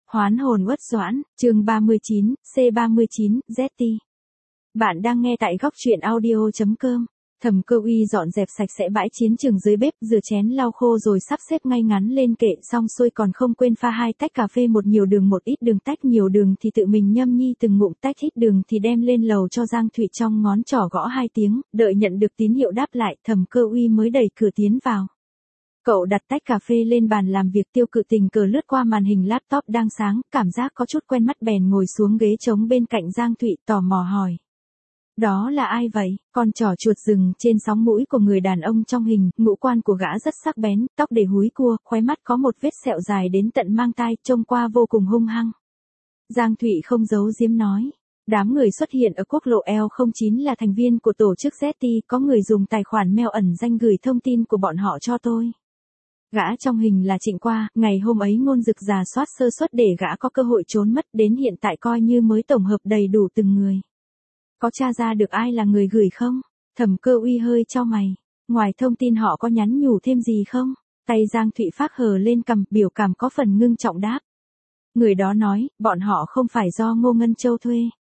Hoán hồn uất doãn, chương 39, C39, ZT. Bạn đang nghe tại góc truyện audio.com. Thẩm Cơ Uy dọn dẹp sạch sẽ bãi chiến trường dưới bếp, rửa chén lau khô rồi sắp xếp ngay ngắn lên kệ, xong xuôi còn không quên pha 2 tách cà phê, một nhiều đường một ít đường, tách nhiều đường thì tự mình nhâm nhi từng ngụm, tách ít đường thì đem lên lầu cho Giang Thụy, trong ngón trỏ gõ 2 tiếng, đợi nhận được tín hiệu đáp lại, Thẩm Cơ Uy mới đẩy cửa tiến vào. Cậu đặt tách cà phê lên bàn làm việc, Tiêu Cự tình cờ lướt qua màn hình laptop đang sáng, cảm giác có chút quen mắt bèn ngồi xuống ghế trống bên cạnh Giang Thụy, tò mò hỏi. Đó là ai vậy? Con trỏ chuột rừng trên sóng mũi của người đàn ông trong hình, ngũ quan của gã rất sắc bén, tóc để húi cua, khóe mắt có một vết sẹo dài đến tận mang tai, trông qua vô cùng hung hăng. Giang Thụy không giấu giếm nói. Đám người xuất hiện ở quốc lộ L09 là thành viên của tổ chức ZT, có người dùng tài khoản mail ẩn danh gửi thông tin của bọn họ cho tôi. Gã trong hình là Trịnh Qua, ngày hôm ấy Ngôn Dực rà soát sơ suất để gã có cơ hội trốn mất, đến hiện tại coi như mới tổng hợp đầy đủ từng người. Có tra ra được ai là người gửi không? Thẩm Cơ Uy hơi chau mày. Ngoài thông tin họ có nhắn nhủ thêm gì không? Tay Giang Thụy phác hờ lên cằm, biểu cảm có phần ngưng trọng đáp. Người đó nói, bọn họ không phải do Ngô Ngân Châu thuê.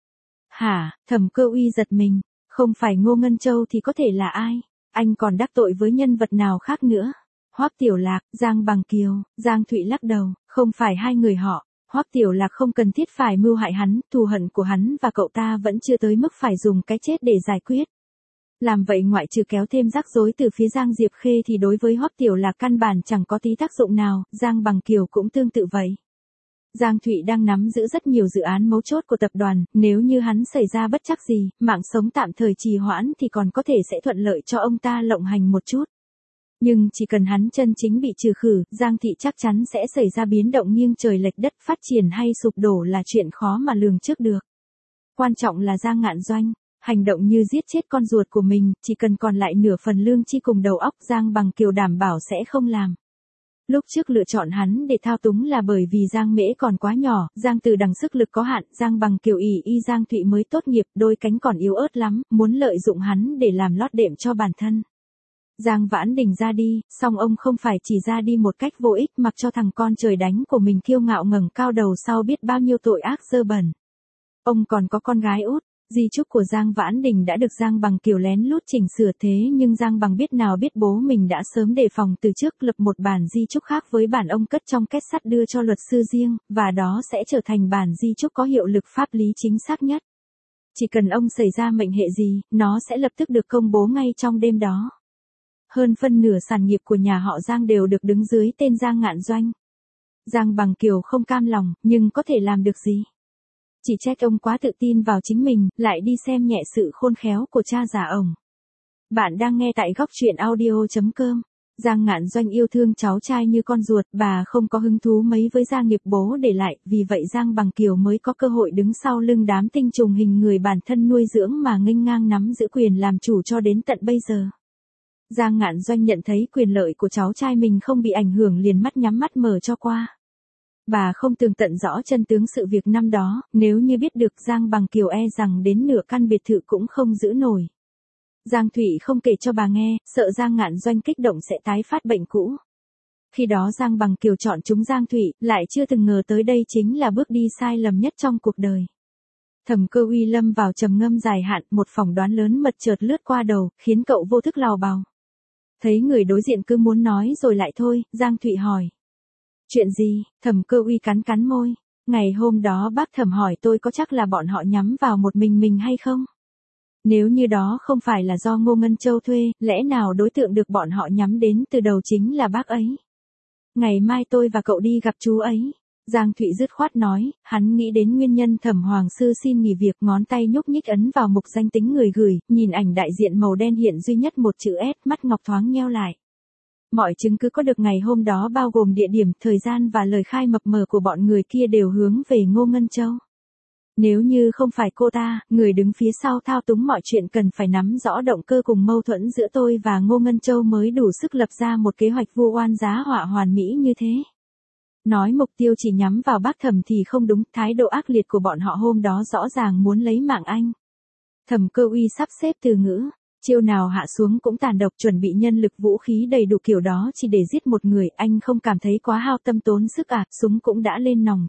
Hả? Thẩm Cơ Uy giật mình. Không phải Ngô Ngân Châu thì có thể là ai? Anh còn đắc tội với nhân vật nào khác nữa? Hoắc Tiểu Lạc, Giang Bằng Kiều. Giang Thụy lắc đầu, không phải hai người họ. Hoắc Tiểu Lạc không cần thiết phải mưu hại hắn, thù hận của hắn và cậu ta vẫn chưa tới mức phải dùng cái chết để giải quyết. Làm vậy ngoại trừ kéo thêm rắc rối từ phía Giang Diệp Khê thì đối với Hoắc Tiểu Lạc căn bản chẳng có tí tác dụng nào, Giang Bằng Kiều cũng tương tự vậy. Giang Thụy đang nắm giữ rất nhiều dự án mấu chốt của tập đoàn, nếu như hắn xảy ra bất trắc gì, mạng sống tạm thời trì hoãn thì còn có thể sẽ thuận lợi cho ông ta lộng hành một chút. Nhưng chỉ cần hắn chân chính bị trừ khử, Giang Thị chắc chắn sẽ xảy ra biến động nghiêng trời lệch đất, phát triển hay sụp đổ là chuyện khó mà lường trước được. Quan trọng là Giang Ngạn Doanh, hành động như giết chết con ruột của mình, chỉ cần còn lại nửa phần lương chi cùng đầu óc, Giang Bằng Kiều đảm bảo sẽ không làm. Lúc trước lựa chọn hắn để thao túng là bởi vì Giang Mễ còn quá nhỏ, Giang Từ Đằng sức lực có hạn, Giang Bằng Kiều y Giang Thụy mới tốt nghiệp, đôi cánh còn yếu ớt lắm, muốn lợi dụng hắn để làm lót đệm cho bản thân. Giang Vãn Đình ra đi, song ông không phải chỉ ra đi một cách vô ích, mặc cho thằng con trời đánh của mình kiêu ngạo ngẩng cao đầu sau biết bao nhiêu tội ác dơ bẩn. Ông còn có con gái út, di chúc của Giang Vãn Đình đã được Giang Bằng Kiều lén lút chỉnh sửa, thế nhưng Giang Bằng biết nào biết bố mình đã sớm đề phòng từ trước, lập một bản di chúc khác với bản ông cất trong két sắt đưa cho luật sư riêng, và đó sẽ trở thành bản di chúc có hiệu lực pháp lý chính xác nhất. Chỉ cần ông xảy ra mệnh hệ gì, nó sẽ lập tức được công bố ngay trong đêm đó. Hơn phân nửa sản nghiệp của nhà họ Giang đều được đứng dưới tên Giang Ngạn Doanh. Giang Bằng Kiều không cam lòng, nhưng có thể làm được gì? Chỉ trách ông quá tự tin vào chính mình, lại đi xem nhẹ sự khôn khéo của cha già ông. Bạn đang nghe tại góc truyện audio.com. Giang Ngạn Doanh yêu thương cháu trai như con ruột, bà không có hứng thú mấy với gia nghiệp bố để lại, vì vậy Giang Bằng Kiều mới có cơ hội đứng sau lưng đám tinh trùng hình người bản thân nuôi dưỡng mà nghênh ngang nắm giữ quyền làm chủ cho đến tận bây giờ. Giang Ngạn Doanh nhận thấy quyền lợi của cháu trai mình không bị ảnh hưởng liền mắt nhắm mắt mở cho qua. Bà không tường tận rõ chân tướng sự việc năm đó, nếu như biết được Giang Bằng Kiều e rằng đến nửa căn biệt thự cũng không giữ nổi. Giang Thụy không kể cho bà nghe, sợ Giang Ngạn Doanh kích động sẽ tái phát bệnh cũ. Khi đó Giang Bằng Kiều chọn chúng Giang Thụy, lại chưa từng ngờ tới đây chính là bước đi sai lầm nhất trong cuộc đời. Thẩm Cơ Uy lâm vào trầm ngâm dài hạn, một phỏng đoán lớn mật chợt lướt qua đầu, khiến cậu vô thức lào bào. Thấy người đối diện cứ muốn nói rồi lại thôi, Giang Thụy hỏi. Chuyện gì? Thẩm Cơ Uy cắn cắn môi. Ngày hôm đó bác Thẩm hỏi tôi có chắc là bọn họ nhắm vào một mình hay không? Nếu như đó không phải là do Ngô Ngân Châu thuê, lẽ nào đối tượng được bọn họ nhắm đến từ đầu chính là bác ấy? Ngày mai tôi và cậu đi gặp chú ấy. Giang Thụy dứt khoát nói, hắn nghĩ đến nguyên nhân Thẩm Hoàng sư xin nghỉ việc, ngón tay nhúc nhích ấn vào mục danh tính người gửi, nhìn ảnh đại diện màu đen hiện duy nhất một chữ S, mắt ngọc thoáng nheo lại. Mọi chứng cứ có được ngày hôm đó bao gồm địa điểm, thời gian và lời khai mập mờ của bọn người kia đều hướng về Ngô Ngân Châu. Nếu như không phải cô ta, người đứng phía sau thao túng mọi chuyện cần phải nắm rõ động cơ cùng mâu thuẫn giữa tôi và Ngô Ngân Châu mới đủ sức lập ra một kế hoạch vu oan giá họa hoàn mỹ như thế. Nói mục tiêu chỉ nhắm vào bác Thẩm thì không đúng, thái độ ác liệt của bọn họ hôm đó rõ ràng muốn lấy mạng anh. Thẩm Cơ Uy sắp xếp từ ngữ, Chiêu nào hạ xuống cũng tàn độc, chuẩn bị nhân lực vũ khí đầy đủ kiểu đó chỉ để giết một người, anh không cảm thấy quá hao tâm tốn sức à, súng cũng đã lên nòng,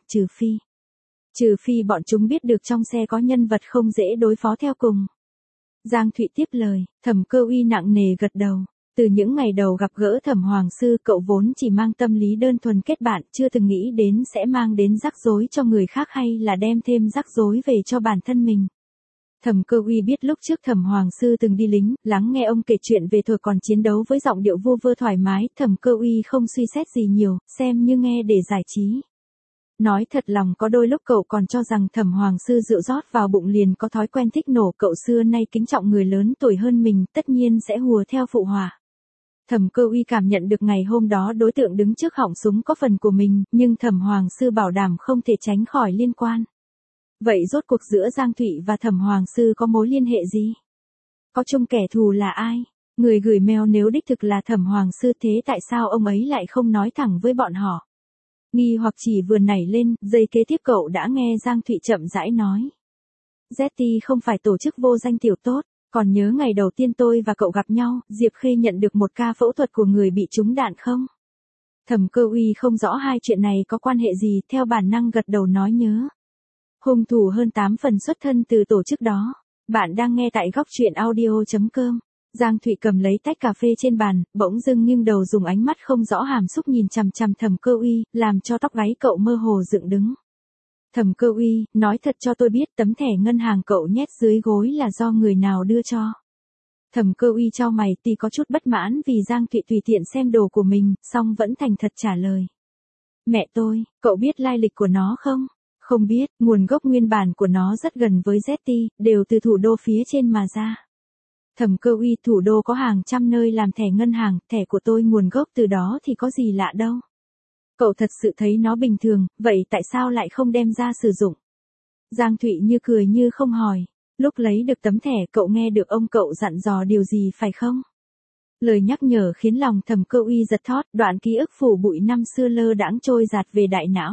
trừ phi bọn chúng biết được trong xe có nhân vật không dễ đối phó theo cùng. Giang Thụy tiếp lời, Thẩm Cơ Uy nặng nề gật đầu. Từ những ngày đầu gặp gỡ Thẩm Hoàng Sư, cậu vốn chỉ mang tâm lý đơn thuần kết bạn, chưa từng nghĩ đến sẽ mang đến rắc rối cho người khác hay là đem thêm rắc rối về cho bản thân mình. Thẩm Cơ Uy biết lúc trước Thẩm Hoàng Sư từng đi lính, lắng nghe ông kể chuyện về thời còn chiến đấu với giọng điệu vu vơ thoải mái, Thẩm Cơ Uy không suy xét gì nhiều, xem như nghe để giải trí. Nói thật lòng có đôi lúc cậu còn cho rằng Thẩm Hoàng Sư rượu rót vào bụng liền có thói quen thích nổ, cậu xưa nay kính trọng người lớn tuổi hơn mình, tất nhiên sẽ hùa theo phụ họa. Thẩm Cơ Uy cảm nhận được ngày hôm đó đối tượng đứng trước họng súng có phần của mình, nhưng Thẩm Hoàng Sư bảo đảm không thể tránh khỏi liên quan. Vậy rốt cuộc giữa Giang Thụy và Thẩm Hoàng Sư có mối liên hệ gì? Có chung kẻ thù là ai? Người gửi mail nếu đích thực là Thẩm Hoàng Sư, thế tại sao ông ấy lại không nói thẳng với bọn họ? Nghi hoặc chỉ vừa nảy lên, giây kế tiếp cậu đã nghe Giang Thụy chậm rãi nói. Zetty không phải tổ chức vô danh tiểu tốt, còn nhớ ngày đầu tiên tôi và cậu gặp nhau, Diệp Khê nhận được một ca phẫu thuật của người bị trúng đạn không? Thẩm Cơ Uy không rõ hai chuyện này có quan hệ gì, theo bản năng gật đầu nói nhớ. Hung thủ hơn 8 phần xuất thân từ tổ chức đó. Bạn đang nghe tại góc truyện audio.com. Giang Thụy cầm lấy tách cà phê trên bàn, bỗng dưng nghiêng đầu dùng ánh mắt không rõ hàm xúc nhìn chằm chằm Thẩm Cơ Uy, làm cho tóc gáy cậu mơ hồ dựng đứng. Thẩm Cơ Uy, nói thật cho tôi biết tấm thẻ ngân hàng cậu nhét dưới gối là do người nào đưa cho. Thẩm Cơ Uy chau mày, tuy có chút bất mãn vì Giang Thụy tùy tiện xem đồ của mình, song vẫn thành thật trả lời. Mẹ tôi, cậu biết lai lịch của nó không? Không biết, nguồn gốc nguyên bản của nó rất gần với Zetty, đều từ thủ đô phía trên mà ra. Thẩm Cơ Uy, thủ đô có hàng trăm nơi làm thẻ ngân hàng, thẻ của tôi nguồn gốc từ đó thì có gì lạ đâu. Cậu thật sự thấy nó bình thường, vậy tại sao lại không đem ra sử dụng? Giang Thụy như cười như không hỏi. Lúc lấy được tấm thẻ cậu nghe được ông cậu dặn dò điều gì phải không? Lời nhắc nhở khiến lòng Thẩm Cơ Uy giật thót, đoạn ký ức phủ bụi năm xưa lơ đãng trôi dạt về đại não.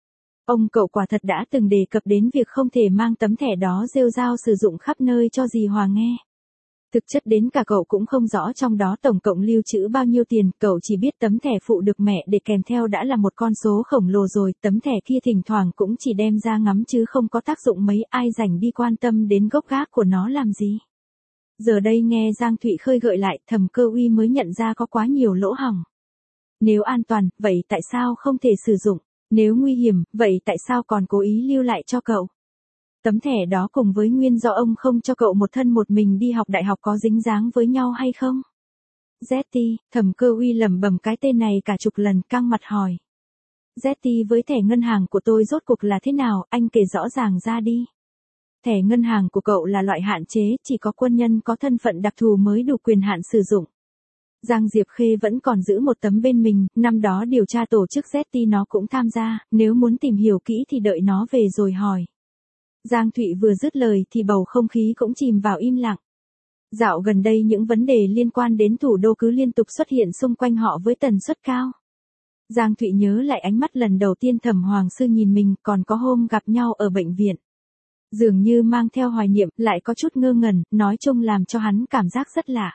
Ông cậu quả thật đã từng đề cập đến việc không thể mang tấm thẻ đó rêu rao sử dụng khắp nơi cho dì Hòa nghe. Thực chất đến cả cậu cũng không rõ trong đó tổng cộng lưu trữ bao nhiêu tiền, cậu chỉ biết tấm thẻ phụ được mẹ để kèm theo đã là một con số khổng lồ rồi, tấm thẻ kia thỉnh thoảng cũng chỉ đem ra ngắm chứ không có tác dụng mấy, ai rảnh đi quan tâm đến gốc gác của nó làm gì. Giờ đây nghe Giang Thụy khơi gợi lại, Thẩm Cơ Uy mới nhận ra có quá nhiều lỗ hổng. Nếu an toàn, vậy tại sao không thể sử dụng? Nếu nguy hiểm, vậy tại sao còn cố ý lưu lại cho cậu? Tấm thẻ đó cùng với nguyên do ông không cho cậu một thân một mình đi học đại học có dính dáng với nhau hay không? Zetty, Thẩm Cơ Uy lẩm bẩm cái tên này cả chục lần, căng mặt hỏi. Zetty với thẻ ngân hàng của tôi rốt cuộc là thế nào, anh kể rõ ràng ra đi. Thẻ ngân hàng của cậu là loại hạn chế, chỉ có quân nhân có thân phận đặc thù mới đủ quyền hạn sử dụng. Giang Diệp Khê vẫn còn giữ một tấm bên mình, năm đó điều tra tổ chức Zetty nó cũng tham gia, nếu muốn tìm hiểu kỹ thì đợi nó về rồi hỏi. Giang Thụy vừa dứt lời thì bầu không khí cũng chìm vào im lặng. Dạo gần đây những vấn đề liên quan đến thủ đô cứ liên tục xuất hiện xung quanh họ với tần suất cao. Giang Thụy nhớ lại ánh mắt lần đầu tiên Thẩm Hoàng Sư nhìn mình, còn có hôm gặp nhau ở bệnh viện. Dường như mang theo hoài niệm, lại có chút ngơ ngẩn, nói chung làm cho hắn cảm giác rất lạ.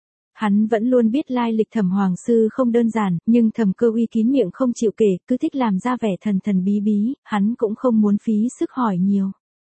Hắn vẫn luôn biết lai lịch Thẩm Hoàng Sư không đơn giản, nhưng Thẩm Cơ Uy kín miệng không chịu kể, cứ thích làm ra vẻ thần thần bí bí, hắn cũng không muốn phí sức hỏi nhiều.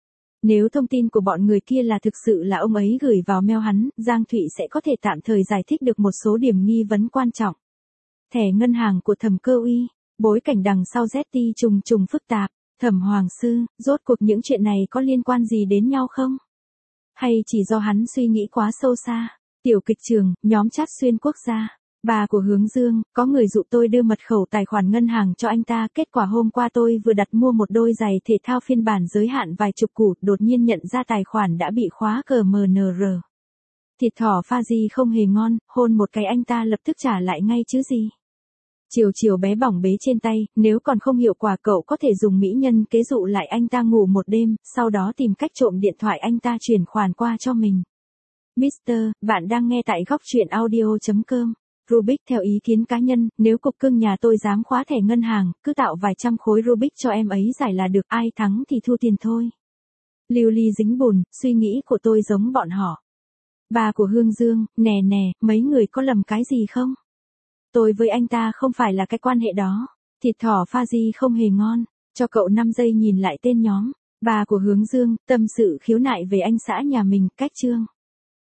Nếu thông tin của bọn người kia là thực sự là ông ấy gửi vào mail hắn, Giang Thụy sẽ có thể tạm thời giải thích được một số điểm nghi vấn quan trọng. Thẻ ngân hàng của Thẩm Cơ Uy, bối cảnh đằng sau Zetty trùng trùng phức tạp, Thẩm Hoàng Sư, rốt cuộc những chuyện này có liên quan gì đến nhau không? Hay chỉ do hắn suy nghĩ quá sâu xa? Tiểu kịch trường, nhóm chat xuyên quốc gia. Bà của Hướng Dương, có người dụ tôi đưa mật khẩu tài khoản ngân hàng cho anh ta, kết quả hôm qua tôi vừa đặt mua một đôi giày thể thao phiên bản giới hạn vài chục củ, đột nhiên nhận ra tài khoản đã bị khóa CMNR. Thịt thỏ pha gì không hề ngon, hôn một cái anh ta lập tức trả lại ngay chứ gì. Chiều chiều bé bỏng bế trên tay, nếu còn không hiệu quả cậu có thể dùng mỹ nhân kế dụ lại anh ta ngủ một đêm, sau đó tìm cách trộm điện thoại anh ta chuyển khoản qua cho mình. Mister, bạn đang nghe tại góc truyện audio.com. Rubik theo ý kiến cá nhân, nếu cục cưng nhà tôi dám khóa thẻ ngân hàng, cứ tạo vài trăm khối Rubik cho em ấy giải là được, ai thắng thì thu tiền thôi. Lưu ly dính bùn, suy nghĩ của tôi giống bọn họ. Ba của Hương Dương, nè nè, mấy người có lầm cái gì không? Tôi với anh ta không phải là cái quan hệ đó. Thịt thỏ pha di không hề ngon. Cho cậu 5 giây nhìn lại tên nhóm. Ba của Hướng Dương, tâm sự khiếu nại về anh xã nhà mình, cách chương.